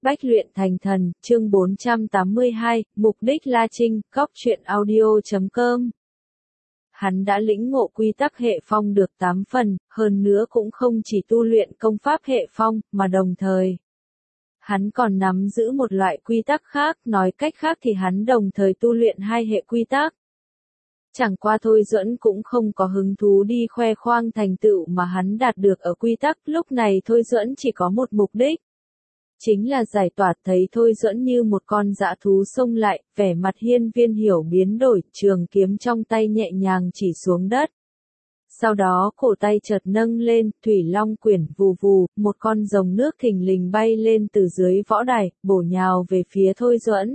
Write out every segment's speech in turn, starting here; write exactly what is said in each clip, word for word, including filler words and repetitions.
Bách luyện thành thần, chương bốn trăm tám mươi hai, mục đích La Trinh, góc truyện audio chấm com. Hắn đã lĩnh ngộ quy tắc hệ phong được tám phần, hơn nữa cũng không chỉ tu luyện công pháp hệ phong, mà đồng thời hắn còn nắm giữ một loại quy tắc khác, nói cách khác thì hắn đồng thời tu luyện hai hệ quy tắc. Chẳng qua Thôi Duẫn cũng không có hứng thú đi khoe khoang thành tựu mà hắn đạt được ở quy tắc, lúc này Thôi Duẫn chỉ có một mục đích. Chính là giải tỏa. Thấy Thôi Duẫn như một con dã thú xông lại, vẻ mặt Hiên Viên Hiểu biến đổi, trường kiếm trong tay nhẹ nhàng chỉ xuống đất. Sau đó cổ tay chợt nâng lên, Thủy Long Quyển vù vù, một con rồng nước thình lình bay lên từ dưới võ đài, bổ nhào về phía Thôi Duẫn.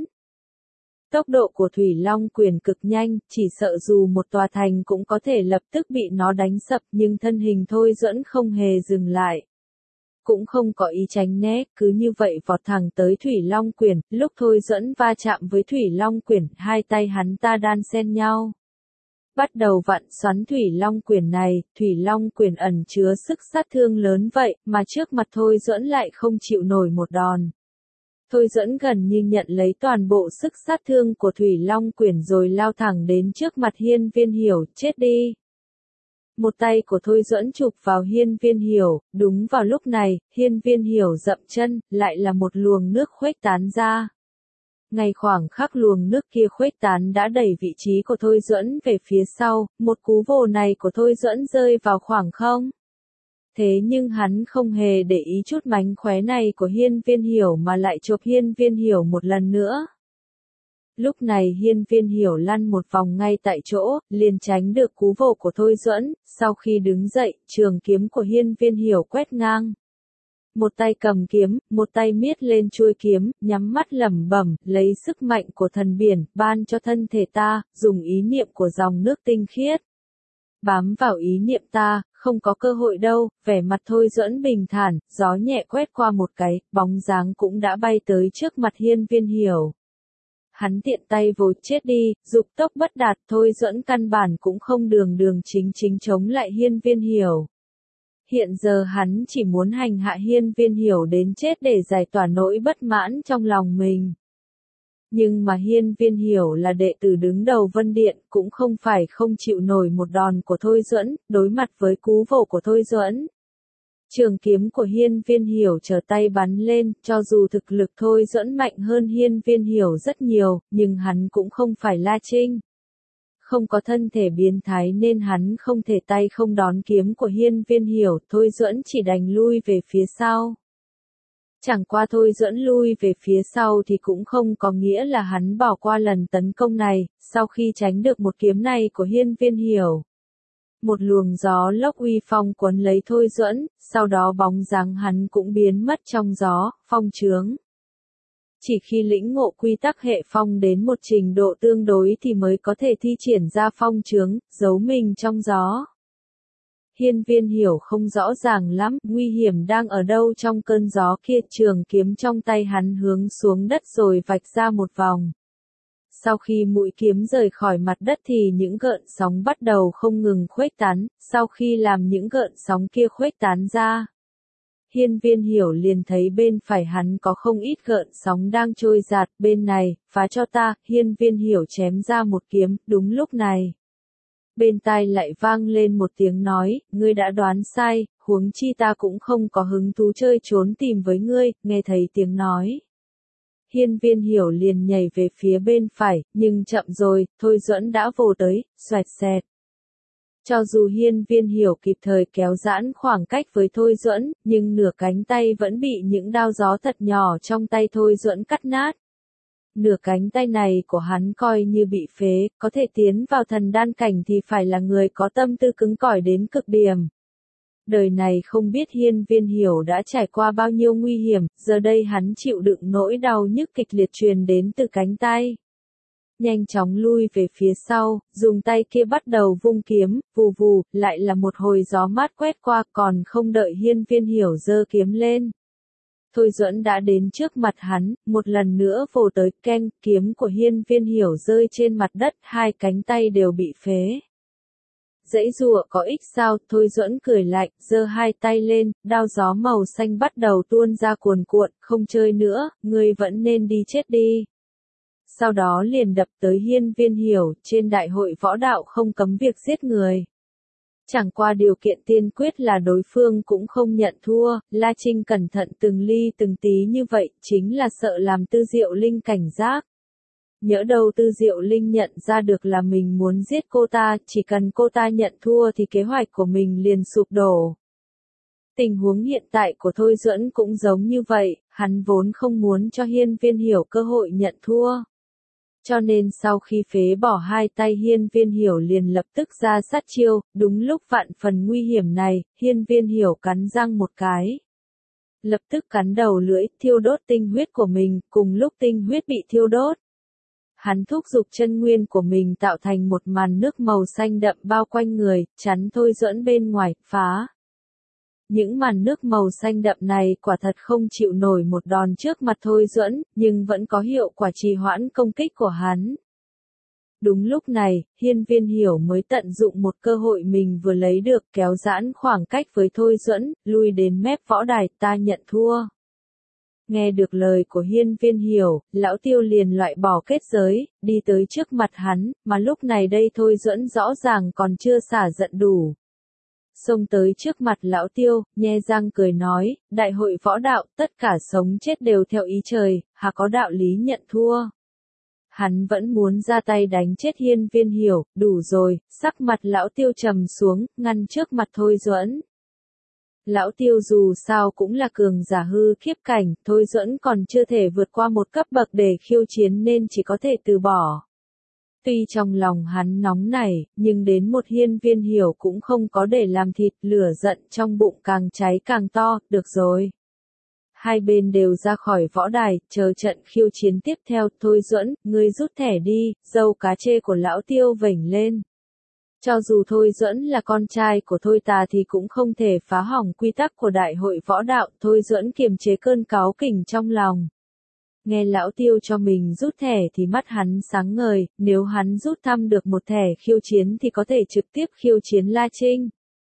Tốc độ của Thủy Long Quyển cực nhanh, chỉ sợ dù một tòa thành cũng có thể lập tức bị nó đánh sập, nhưng thân hình Thôi Duẫn không hề dừng lại. Cũng không có ý tránh né, cứ như vậy vọt thẳng tới Thủy Long Quyển, lúc Thôi Duẫn va chạm với Thủy Long Quyển, hai tay hắn ta đan xen nhau. Bắt đầu vặn xoắn Thủy Long Quyển này, Thủy Long Quyển ẩn chứa sức sát thương lớn vậy, mà trước mặt Thôi Duẫn lại không chịu nổi một đòn. Thôi Duẫn gần như nhận lấy toàn bộ sức sát thương của Thủy Long Quyển rồi lao thẳng đến trước mặt Hiên Viên Hiểu, chết đi. Một tay của Thôi Duẫn chụp vào Hiên Viên Hiểu, đúng vào lúc này, Hiên Viên Hiểu dậm chân, lại là một luồng nước khuếch tán ra. Ngay khoảng khắc luồng nước kia khuếch tán đã đẩy vị trí của Thôi Duẫn về phía sau, một cú vồ này của Thôi Duẫn rơi vào khoảng không. Thế nhưng hắn không hề để ý chút mánh khóe này của Hiên Viên Hiểu mà lại chộp Hiên Viên Hiểu một lần nữa. Lúc này Hiên Viên Hiểu lăn một vòng ngay tại chỗ, liền tránh được cú vồ của Thôi Duẫn, sau khi đứng dậy, trường kiếm của Hiên Viên Hiểu quét ngang. Một tay cầm kiếm, một tay miết lên chuôi kiếm, nhắm mắt lẩm bẩm, lấy sức mạnh của thần biển, ban cho thân thể ta, dùng ý niệm của dòng nước tinh khiết. Bám vào ý niệm ta, không có cơ hội đâu, vẻ mặt Thôi Duẫn bình thản, gió nhẹ quét qua một cái, bóng dáng cũng đã bay tới trước mặt Hiên Viên Hiểu. Hắn tiện tay vồ chết đi, dục tốc bất đạt, Thôi Duẫn căn bản cũng không đường đường chính chính chống lại Hiên Viên Hiểu. Hiện giờ hắn chỉ muốn hành hạ Hiên Viên Hiểu đến chết để giải tỏa nỗi bất mãn trong lòng mình. Nhưng mà Hiên Viên Hiểu là đệ tử đứng đầu Vân Điện, cũng không phải không chịu nổi một đòn của Thôi Duẫn, đối mặt với cú vồ của Thôi Duẫn. Trường kiếm của Hiên Viên Hiểu trở tay bắn lên, cho dù thực lực Thôi Duẫn mạnh hơn Hiên Viên Hiểu rất nhiều, nhưng hắn cũng không phải La Trinh. Không có thân thể biến thái nên hắn không thể tay không đón kiếm của Hiên Viên Hiểu, Thôi Duẫn chỉ đành lui về phía sau. Chẳng qua Thôi Duẫn lui về phía sau thì cũng không có nghĩa là hắn bỏ qua lần tấn công này, sau khi tránh được một kiếm này của Hiên Viên Hiểu. Một luồng gió lốc uy phong cuốn lấy Thôi Duẫn, sau đó bóng dáng hắn cũng biến mất trong gió, phong chướng. Chỉ khi lĩnh ngộ quy tắc hệ phong đến một trình độ tương đối thì mới có thể thi triển ra phong chướng, giấu mình trong gió. Hiên Viên Hiểu không rõ ràng lắm, nguy hiểm đang ở đâu trong cơn gió kia, trường kiếm trong tay hắn hướng xuống đất rồi vạch ra một vòng. Sau khi mũi kiếm rời khỏi mặt đất thì những gợn sóng bắt đầu không ngừng khuếch tán, sau khi làm những gợn sóng kia khuếch tán ra. Hiên Viên Hiểu liền thấy bên phải hắn có không ít gợn sóng đang trôi dạt, bên này, phá cho ta, Hiên Viên Hiểu chém ra một kiếm, đúng lúc này. Bên tai lại vang lên một tiếng nói, ngươi đã đoán sai, huống chi ta cũng không có hứng thú chơi trốn tìm với ngươi, nghe thấy tiếng nói. Hiên Viên Hiểu liền nhảy về phía bên phải, nhưng chậm rồi, Thôi Duẫn đã vồ tới, xoẹt xẹt. Cho dù Hiên Viên Hiểu kịp thời kéo giãn khoảng cách với Thôi Duẫn, nhưng nửa cánh tay vẫn bị những đao gió thật nhỏ trong tay Thôi Duẫn cắt nát. Nửa cánh tay này của hắn coi như bị phế, có thể tiến vào thần đan cảnh thì phải là người có tâm tư cứng cỏi đến cực điểm. Đời này không biết Hiên Viên Hiểu đã trải qua bao nhiêu nguy hiểm, giờ đây hắn chịu đựng nỗi đau nhức kịch liệt truyền đến từ cánh tay. Nhanh chóng lui về phía sau, dùng tay kia bắt đầu vung kiếm, vù vù, lại là một hồi gió mát quét qua, còn không đợi Hiên Viên Hiểu giơ kiếm lên. Thôi Duẫn đã đến trước mặt hắn, một lần nữa vồ tới, keng, kiếm của Hiên Viên Hiểu rơi trên mặt đất, hai cánh tay đều bị phế. dãy dụa có ích sao, Thôi Duẫn cười lạnh, giơ hai tay lên, đao gió màu xanh bắt đầu tuôn ra cuồn cuộn, không chơi nữa, ngươi vẫn nên đi chết đi. Sau đó liền đập tới Hiên Viên Hiểu, trên đại hội võ đạo không cấm việc giết người. Chẳng qua điều kiện tiên quyết là đối phương cũng không nhận thua, La Trinh cẩn thận từng ly từng tí như vậy, chính là sợ làm Tư Diệu Linh cảnh giác. Nhỡ đâu Tư Diệu Linh nhận ra được là mình muốn giết cô ta, chỉ cần cô ta nhận thua thì kế hoạch của mình liền sụp đổ. Tình huống hiện tại của Thôi Duẫn cũng giống như vậy, hắn vốn không muốn cho Hiên Viên Hiểu cơ hội nhận thua. Cho nên sau khi phế bỏ hai tay Hiên Viên Hiểu liền lập tức ra sát chiêu, đúng lúc vạn phần nguy hiểm này, Hiên Viên Hiểu cắn răng một cái. Lập tức cắn đầu lưỡi, thiêu đốt tinh huyết của mình, cùng lúc tinh huyết bị thiêu đốt. Hắn thúc giục chân nguyên của mình tạo thành một màn nước màu xanh đậm bao quanh người, chắn Thôi Duẫn bên ngoài, phá. Những màn nước màu xanh đậm này quả thật không chịu nổi một đòn trước mặt Thôi Duẫn, nhưng vẫn có hiệu quả trì hoãn công kích của hắn. Đúng lúc này, Hiên Viên Hiểu mới tận dụng một cơ hội mình vừa lấy được, kéo giãn khoảng cách với Thôi Duẫn, lui đến mép võ đài, ta nhận thua. Nghe được lời của Hiên Viên Hiểu, lão Tiêu liền loại bỏ kết giới, đi tới trước mặt hắn, mà lúc này đây Thôi Duẫn rõ ràng còn chưa xả giận đủ. Xông tới trước mặt lão Tiêu, nhe răng cười nói, đại hội võ đạo, tất cả sống chết đều theo ý trời, hà có đạo lý nhận thua. Hắn vẫn muốn ra tay đánh chết Hiên Viên Hiểu, đủ rồi, sắc mặt lão Tiêu trầm xuống, ngăn trước mặt Thôi Duẫn. Lão Tiêu dù sao cũng là cường giả hư khiếp cảnh, Thôi Duẫn còn chưa thể vượt qua một cấp bậc để khiêu chiến nên chỉ có thể từ bỏ. Tuy trong lòng hắn nóng nảy, nhưng đến một Hiên Viên Hiểu cũng không có để làm thịt, lửa giận trong bụng càng cháy càng to, được rồi. Hai bên đều ra khỏi võ đài, chờ trận khiêu chiến tiếp theo, Thôi Duẫn, ngươi rút thẻ đi, dâu cá chê của lão Tiêu vểnh lên. Cho dù Thôi Duẫn là con trai của Thôi Tà thì cũng không thể phá hỏng quy tắc của đại hội võ đạo, Thôi Duẫn kiềm chế cơn cáu kỉnh trong lòng. Nghe lão Tiêu cho mình rút thẻ thì mắt hắn sáng ngời, nếu hắn rút thăm được một thẻ khiêu chiến thì có thể trực tiếp khiêu chiến La Trinh.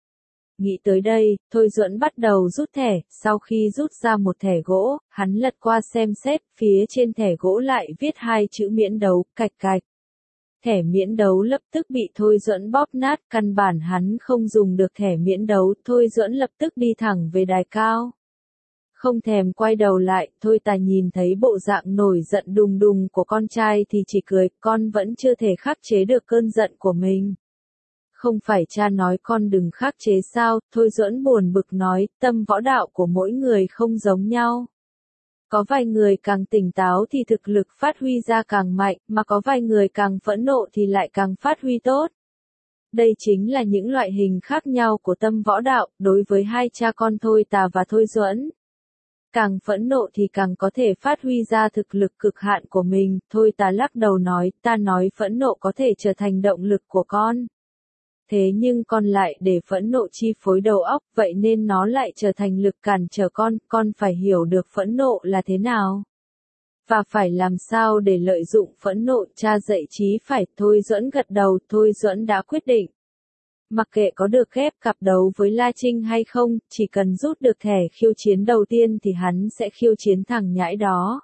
Nghĩ tới đây, Thôi Duẫn bắt đầu rút thẻ, sau khi rút ra một thẻ gỗ, hắn lật qua xem xét, phía trên thẻ gỗ lại viết hai chữ miễn đấu, cạch cạch. Thẻ miễn đấu lập tức bị Thôi Duẫn bóp nát, căn bản hắn không dùng được thẻ miễn đấu, Thôi Duẫn lập tức đi thẳng về đài cao. Không thèm quay đầu lại, Thôi Tà nhìn thấy bộ dạng nổi giận đùng đùng của con trai thì chỉ cười, con vẫn chưa thể khắc chế được cơn giận của mình. Không phải cha nói con đừng khắc chế sao, Thôi Duẫn buồn bực nói, tâm võ đạo của mỗi người không giống nhau. Có vài người càng tỉnh táo thì thực lực phát huy ra càng mạnh, mà có vài người càng phẫn nộ thì lại càng phát huy tốt. Đây chính là những loại hình khác nhau của tâm võ đạo, đối với hai cha con Thôi Tà và Thôi Duẫn. Càng phẫn nộ thì càng có thể phát huy ra thực lực cực hạn của mình, Thôi Tà lắc đầu nói, ta nói phẫn nộ có thể trở thành động lực của con. Thế nhưng con lại để phẫn nộ chi phối đầu óc, vậy nên nó lại trở thành lực cản trở con, con phải hiểu được phẫn nộ là thế nào. Và phải làm sao để lợi dụng phẫn nộ, cha dạy chí phải, Thôi Duẫn gật đầu, Thôi Duẫn đã quyết định. Mặc kệ có được ghép cặp đấu với La Trinh hay không, chỉ cần rút được thẻ khiêu chiến đầu tiên thì hắn sẽ khiêu chiến thằng nhãi đó.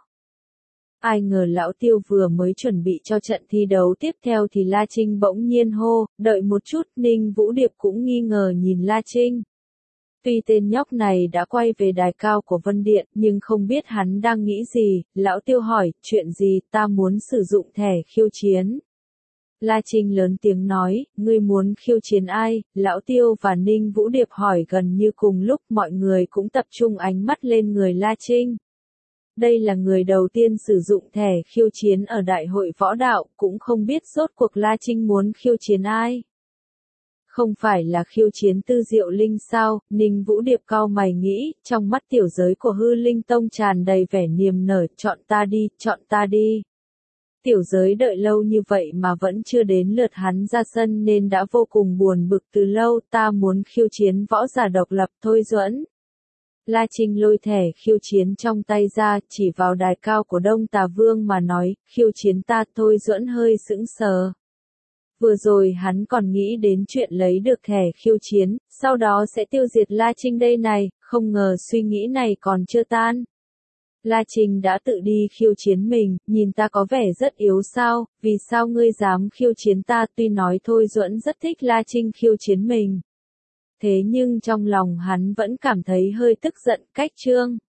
Ai ngờ lão Tiêu vừa mới chuẩn bị cho trận thi đấu tiếp theo thì La Trinh bỗng nhiên hô, đợi một chút, Ninh Vũ Điệp cũng nghi ngờ nhìn La Trinh. Tuy tên nhóc này đã quay về đài cao của Vân Điện, nhưng không biết hắn đang nghĩ gì, lão Tiêu hỏi, chuyện gì, ta muốn sử dụng thẻ khiêu chiến. La Trinh lớn tiếng nói, ngươi muốn khiêu chiến ai, lão Tiêu và Ninh Vũ Điệp hỏi gần như cùng lúc, mọi người cũng tập trung ánh mắt lên người La Trinh. Đây là người đầu tiên sử dụng thẻ khiêu chiến ở đại hội võ đạo, cũng không biết rốt cuộc La Trinh muốn khiêu chiến ai. Không phải là khiêu chiến Tư Diệu Linh sao, Ninh Vũ Điệp cau mày nghĩ, trong mắt tiểu giới của Hư Linh Tông tràn đầy vẻ niềm nở, chọn ta đi, chọn ta đi. Tiểu giới đợi lâu như vậy mà vẫn chưa đến lượt hắn ra sân nên đã vô cùng buồn bực từ lâu, ta muốn khiêu chiến võ giả độc lập, Thôi Duẫn. La Trinh lôi thẻ khiêu chiến trong tay ra, chỉ vào đài cao của Đông Tà Vương mà nói, khiêu chiến ta, Thôi Duẫn hơi sững sờ. Vừa rồi hắn còn nghĩ đến chuyện lấy được thẻ khiêu chiến, sau đó sẽ tiêu diệt La Trinh đây này, không ngờ suy nghĩ này còn chưa tan. La Trinh đã tự đi khiêu chiến mình, nhìn ta có vẻ rất yếu sao, vì sao ngươi dám khiêu chiến ta? Tuy nói Thôi Duẫn rất thích La Trinh khiêu chiến mình. Thế nhưng trong lòng hắn vẫn cảm thấy hơi tức giận, cách Trương